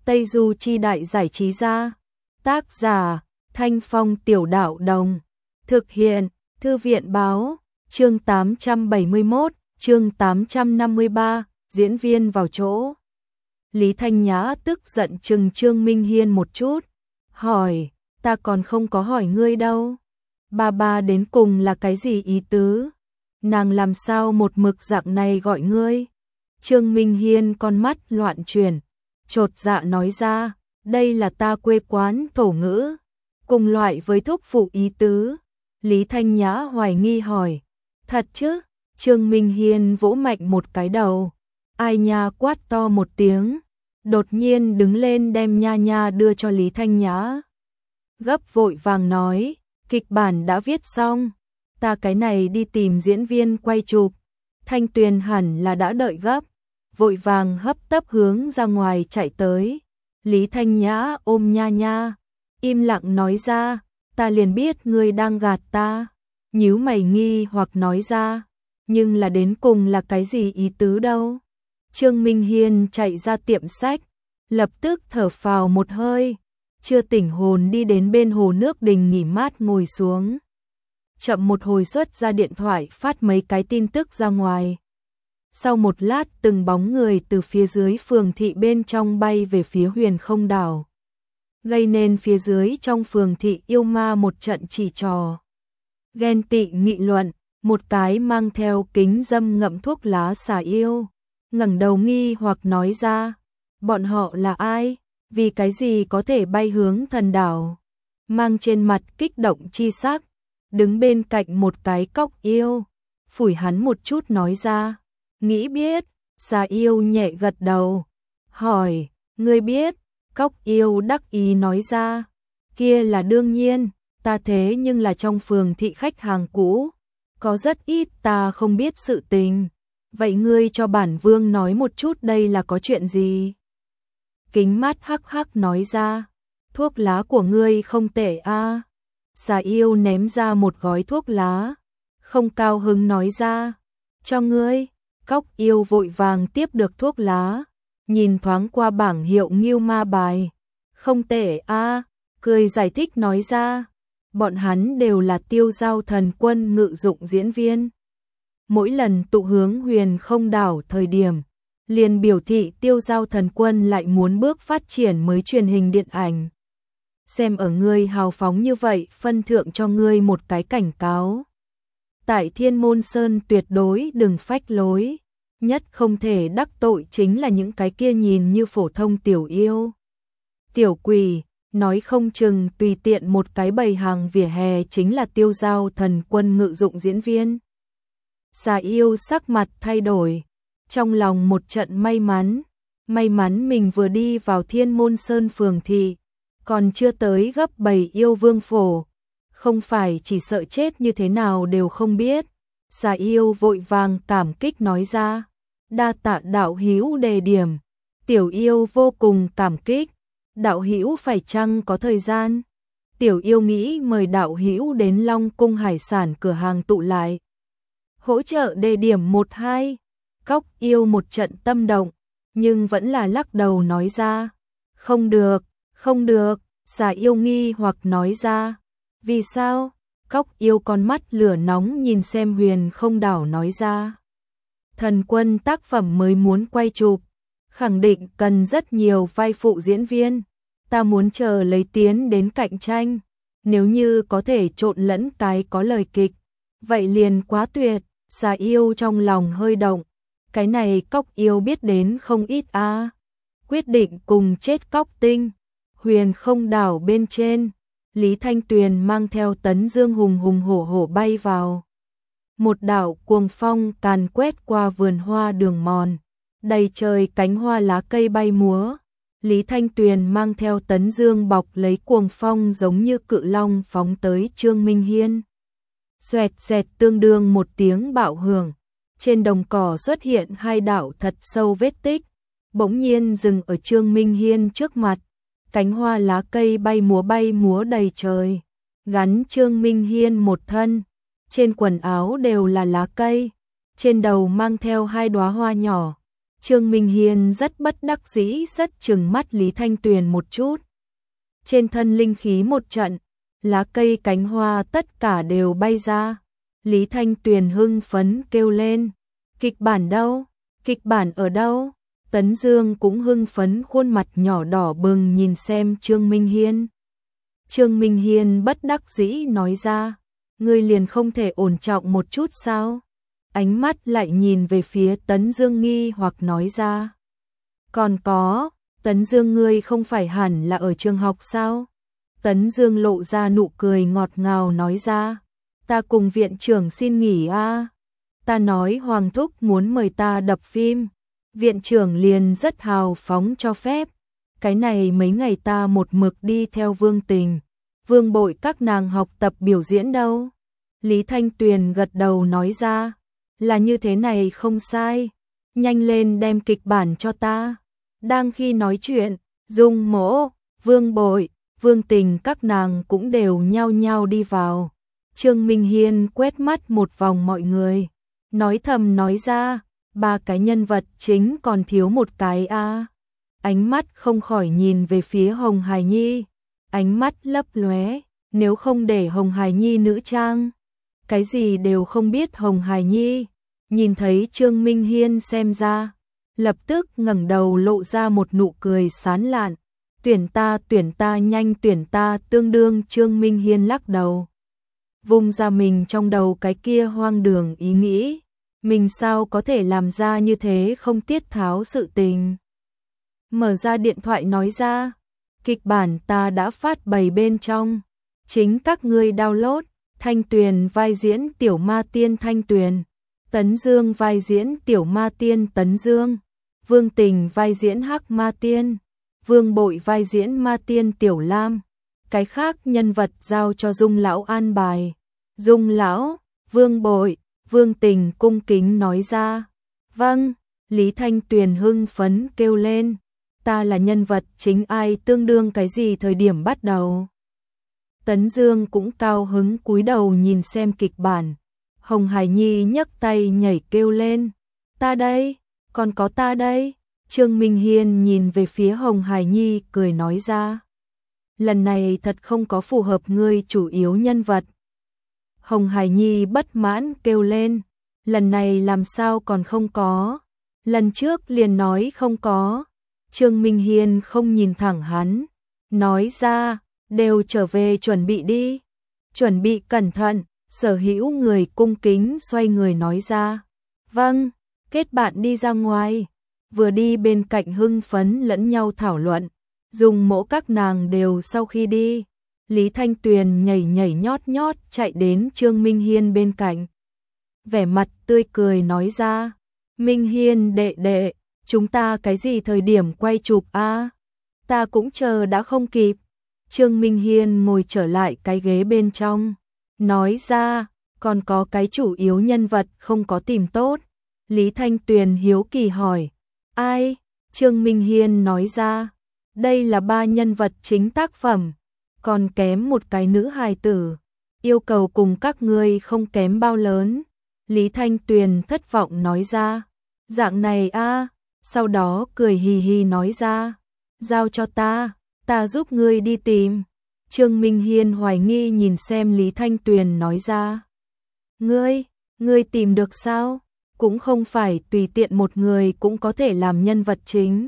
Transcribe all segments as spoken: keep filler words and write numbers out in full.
Tây Du Chi Đại Giải Trí Gia. Tác giả Thanh Phong Tiểu Đạo Đồng. Thực hiện Thư viện Báo. Chương tám trăm bảy mươi mốt, chương tám trăm năm mươi ba, diễn viên vào chỗ. Lý Thanh Nhã tức giận trừng Trương Minh Hiên một chút, hỏi, ta còn không có hỏi ngươi đâu. Ba ba đến cùng là cái gì ý tứ? Nàng làm sao một mực dạng này gọi ngươi? Trương Minh Hiên con mắt loạn chuyển, chột dạ nói ra, đây là ta quê quán thổ ngữ, cùng loại với thúc phụ ý tứ. Lý Thanh Nhã hoài nghi hỏi, thật chứ? Trương Minh Hiên vỗ mạnh một cái đầu, ai nha quát to một tiếng, đột nhiên đứng lên đem nha nha đưa cho Lý Thanh Nhã. Gấp vội vàng nói, kịch bản đã viết xong, ta cái này đi tìm diễn viên quay chụp. Thanh Tuyền hẳn là đã đợi gấp, vội vàng hấp tấp hướng ra ngoài chạy tới. Lý Thanh Nhã ôm nha nha, im lặng nói ra, ta liền biết ngươi đang gạt ta. Nhíu mày nghi hoặc nói ra, nhưng là đến cùng là cái gì ý tứ đâu? Trương Minh Hiên chạy ra tiệm sách, lập tức thở phào một hơi, chưa tỉnh hồn đi đến bên hồ nước đình nghỉ mát ngồi xuống. Chậm một hồi xuất ra điện thoại phát mấy cái tin tức ra ngoài. Sau một lát từng bóng người từ phía dưới phường thị bên trong bay về phía Huyền Không Đảo, gây nên phía dưới trong phường thị yêu ma một trận chỉ trò. Ghen tị nghị luận, một cái mang theo kính dâm ngậm thuốc lá xà yêu, ngẩng đầu nghi hoặc nói ra, bọn họ là ai? Vì cái gì có thể bay hướng thần đảo? Mang trên mặt kích động chi sắc, đứng bên cạnh một cái cóc yêu, phủi hắn một chút nói ra, nghĩ biết. Xà yêu nhẹ gật đầu, hỏi, ngươi biết? Cóc yêu đắc ý nói ra, kia là đương nhiên, ta thế nhưng là trong phường thị khách hàng cũ, có rất ít ta không biết sự tình. Vậy ngươi cho bản vương nói một chút đây là có chuyện gì? Kính mắt hắc hắc nói ra, thuốc lá của ngươi không tệ a. À. Xà yêu ném ra một gói thuốc lá, không cao hứng nói ra, cho ngươi. Cóc yêu vội vàng tiếp được thuốc lá, nhìn thoáng qua bảng hiệu Ngưu Ma bài, không tệ a, à. Cười giải thích nói ra, bọn hắn đều là Tiêu Giao Thần Quân ngự dụng diễn viên. Mỗi lần tụ hướng Huyền Không Đảo thời điểm, liền biểu thị Tiêu Giao Thần Quân lại muốn bước phát triển mới truyền hình điện ảnh. Xem ở ngươi hào phóng như vậy, phân thượng cho ngươi một cái cảnh cáo. Tại Thiên Môn Sơn tuyệt đối đừng phách lối, nhất không thể đắc tội chính là những cái kia nhìn như phổ thông tiểu yêu. Tiểu quỷ, nói không chừng tùy tiện một cái bày hàng vỉa hè chính là Tiêu Giao Thần Quân ngự dụng diễn viên. Xà yêu sắc mặt thay đổi, trong lòng một trận may mắn, may mắn mình vừa đi vào Thiên Môn Sơn phường thị, còn chưa tới gấp bảy yêu vương phổ, không phải chỉ sợ chết như thế nào đều không biết. Xà yêu vội vàng cảm kích nói ra, đa tạ đạo hữu đề điểm, tiểu yêu vô cùng cảm kích, đạo hữu phải chăng có thời gian? Tiểu yêu nghĩ mời đạo hữu đến Long Cung hải sản cửa hàng tụ lại, hỗ trợ đề điểm một hai. Cóc yêu một trận tâm động, nhưng vẫn là lắc đầu nói ra, không được, không được. Xà yêu nghi hoặc nói ra, vì sao? Cóc yêu con mắt lửa nóng nhìn xem Huyền Không Đảo nói ra, Thần Quân tác phẩm mới muốn quay chụp, khẳng định cần rất nhiều vai phụ diễn viên, ta muốn chờ lấy tiến đến cạnh tranh, nếu như có thể trộn lẫn cái có lời kịch, vậy liền quá tuyệt. Xà yêu trong lòng hơi động, cái này cóc yêu biết đến không ít a. À. Quyết định cùng chết cóc tinh. Huyền Không Đảo bên trên, Lý Thanh Tuyền mang theo Tấn Dương hùng hùng hổ hổ bay vào. Một đạo cuồng phong càn quét qua vườn hoa đường mòn, đầy trời cánh hoa lá cây bay múa. Lý Thanh Tuyền mang theo Tấn Dương bọc lấy cuồng phong giống như cự long phóng tới Trương Minh Hiên. Xoẹt xẹt tương đương một tiếng bạo hưởng, trên đồng cỏ xuất hiện hai đạo thật sâu vết tích, bỗng nhiên dừng ở Trương Minh Hiên trước mặt. Cánh hoa lá cây bay múa bay múa đầy trời, gắn Trương Minh Hiên một thân, trên quần áo đều là lá cây, trên đầu mang theo hai đóa hoa nhỏ, Trương Minh Hiên rất bất đắc dĩ rất trừng mắt Lý Thanh Tuyền một chút. Trên thân linh khí một trận, lá cây cánh hoa tất cả đều bay ra. Lý Thanh Tuyền hưng phấn kêu lên, kịch bản đâu? Kịch bản ở đâu? Tấn Dương cũng hưng phấn khuôn mặt nhỏ đỏ bừng nhìn xem Trương Minh Hiên. Trương Minh Hiên bất đắc dĩ nói ra, ngươi liền không thể ổn trọng một chút sao? Ánh mắt lại nhìn về phía Tấn Dương nghi hoặc nói ra. Còn có, Tấn Dương ngươi không phải hẳn là ở trường học sao? Tấn Dương lộ ra nụ cười ngọt ngào nói ra, ta cùng viện trưởng xin nghỉ a. Ta nói Hoàng Thúc muốn mời ta đập phim, viện trưởng liền rất hào phóng cho phép. Cái này mấy ngày ta một mực đi theo Vương Tình, Vương Bội các nàng học tập biểu diễn đâu. Lý Thanh Tuyền gật đầu nói ra, là như thế này không sai, nhanh lên đem kịch bản cho ta. Đang khi nói chuyện, Dung Mỗ, Vương Bội, Vương Tình các nàng cũng đều nhao nhao đi vào. Trương Minh Hiên quét mắt một vòng mọi người, nói thầm nói ra, ba cái nhân vật chính còn thiếu một cái a. À. Ánh mắt không khỏi nhìn về phía Hồng Hải Nhi, ánh mắt lấp lóe, nếu không để Hồng Hải Nhi nữ trang, cái gì đều không biết Hồng Hải Nhi. Nhìn thấy Trương Minh Hiên xem ra, lập tức ngẩng đầu lộ ra một nụ cười sán lạn. Tuyển ta, tuyển ta, nhanh tuyển ta, tương đương Trương Minh Hiên lắc đầu. Vùng ra mình trong đầu cái kia hoang đường ý nghĩ, mình sao có thể làm ra như thế không tiết tháo sự tình. Mở ra điện thoại nói ra, kịch bản ta đã phát bày bên trong, chính các ngươi download. Thanh Tuyền vai diễn tiểu ma tiên Thanh Tuyền, Tấn Dương vai diễn tiểu ma tiên Tấn Dương, Vương Tình vai diễn hắc ma tiên, Vương Bội vai diễn ma tiên Tiểu Lam. Cái khác nhân vật giao cho Dung lão an bài. Dung lão, Vương Bội, Vương Tình cung kính nói ra. Vâng, Lý Thanh Tuyền hưng phấn kêu lên, ta là nhân vật chính ai tương đương cái gì thời điểm bắt đầu. Tấn Dương cũng cao hứng cúi đầu nhìn xem kịch bản. Hồng Hải Nhi nhấc tay nhảy kêu lên, ta đây, còn có ta đây. Trương Minh Hiên nhìn về phía Hồng Hải Nhi cười nói ra, lần này thật không có phù hợp ngươi chủ yếu nhân vật. Hồng Hải Nhi bất mãn kêu lên, lần này làm sao còn không có, lần trước liền nói không có. Trương Minh Hiên không nhìn thẳng hắn, nói ra, đều trở về chuẩn bị đi, chuẩn bị cẩn thận. Sở hữu người cung kính xoay người nói ra, vâng, kết bạn đi ra ngoài. Vừa đi bên cạnh hưng phấn lẫn nhau thảo luận, Dung Mỗ các nàng đều sau khi đi, Lý Thanh Tuyền nhảy nhảy nhót nhót chạy đến Trương Minh Hiên bên cạnh, vẻ mặt tươi cười nói ra, Minh Hiên đệ đệ, chúng ta cái gì thời điểm quay chụp a? À? Ta cũng chờ đã không kịp. Trương Minh Hiên ngồi trở lại cái ghế bên trong, nói ra, còn có cái chủ yếu nhân vật không có tìm tốt. Lý Thanh Tuyền hiếu kỳ hỏi, ai? Trương Minh Hiên nói ra, đây là ba nhân vật chính tác phẩm, còn kém một cái nữ hài tử, yêu cầu cùng các ngươi không kém bao lớn. Lý Thanh Tuyền thất vọng nói ra, dạng này a, à? Sau đó cười hì hì nói ra, giao cho ta, ta giúp ngươi đi tìm. Trương Minh Hiên hoài nghi nhìn xem Lý Thanh Tuyền nói ra, ngươi, ngươi tìm được sao? Cũng không phải tùy tiện một người cũng có thể làm nhân vật chính.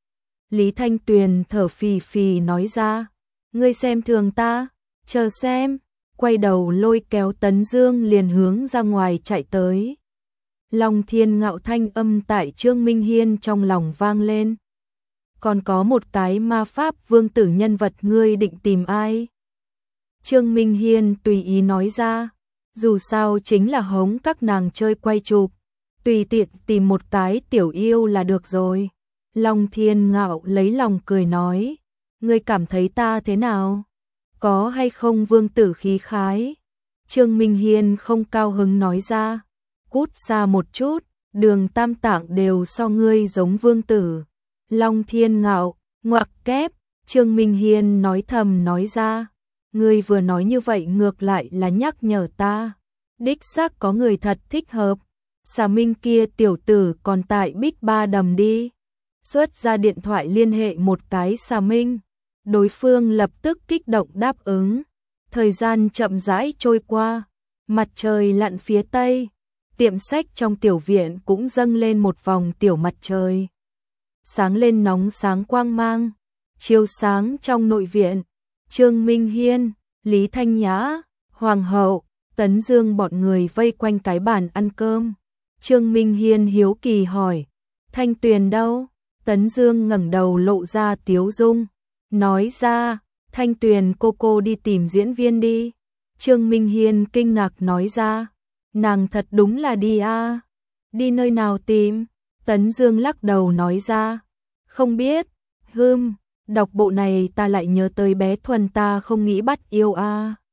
Lý Thanh Tuyền thở phì phì nói ra, ngươi xem thường ta, chờ xem. Quay đầu lôi kéo Tấn Dương liền hướng ra ngoài chạy tới. Long Thiên Ngạo thanh âm tại Trương Minh Hiên trong lòng vang lên. Còn có một cái ma pháp vương tử nhân vật ngươi định tìm ai? Trương Minh Hiên tùy ý nói ra, dù sao chính là hống các nàng chơi quay chụp, tùy tiện tìm một cái tiểu yêu là được rồi. Long Thiên Ngạo lấy lòng cười nói, ngươi cảm thấy ta thế nào? Có hay không vương tử khí khái? Trương Minh Hiên không cao hứng nói ra, cút xa một chút, Đường Tam Tạng đều so ngươi giống vương tử. Long Thiên Ngạo, ngoặc kép, Trương Minh Hiên nói thầm nói ra, ngươi vừa nói như vậy ngược lại là nhắc nhở ta, đích xác có người thật thích hợp. Xà Minh kia tiểu tử còn tại Bích Ba Đầm đi. Xuất ra điện thoại liên hệ một cái Xà Minh. Đối phương lập tức kích động đáp ứng. Thời gian chậm rãi trôi qua. Mặt trời lặn phía tây. Tiệm sách trong tiểu viện cũng dâng lên một vòng tiểu mặt trời. Sáng lên nóng sáng quang mang. Chiếu sáng trong nội viện. Trương Minh Hiên, Lý Thanh Nhã, Hoàng hậu, Tấn Dương bọn người vây quanh cái bàn ăn cơm. Trương Minh Hiên hiếu kỳ hỏi, Thanh Tuyền đâu? Tấn Dương ngẩng đầu lộ ra tiếu dung, nói ra, Thanh Tuyền cô cô đi tìm diễn viên đi. Trương Minh Hiên kinh ngạc nói ra, nàng thật đúng là đi a, à? Đi nơi nào tìm? Tấn Dương lắc đầu nói ra, không biết. Hừm, đọc bộ này ta lại nhớ tới bé Thuần ta không nghĩ bắt yêu a. À.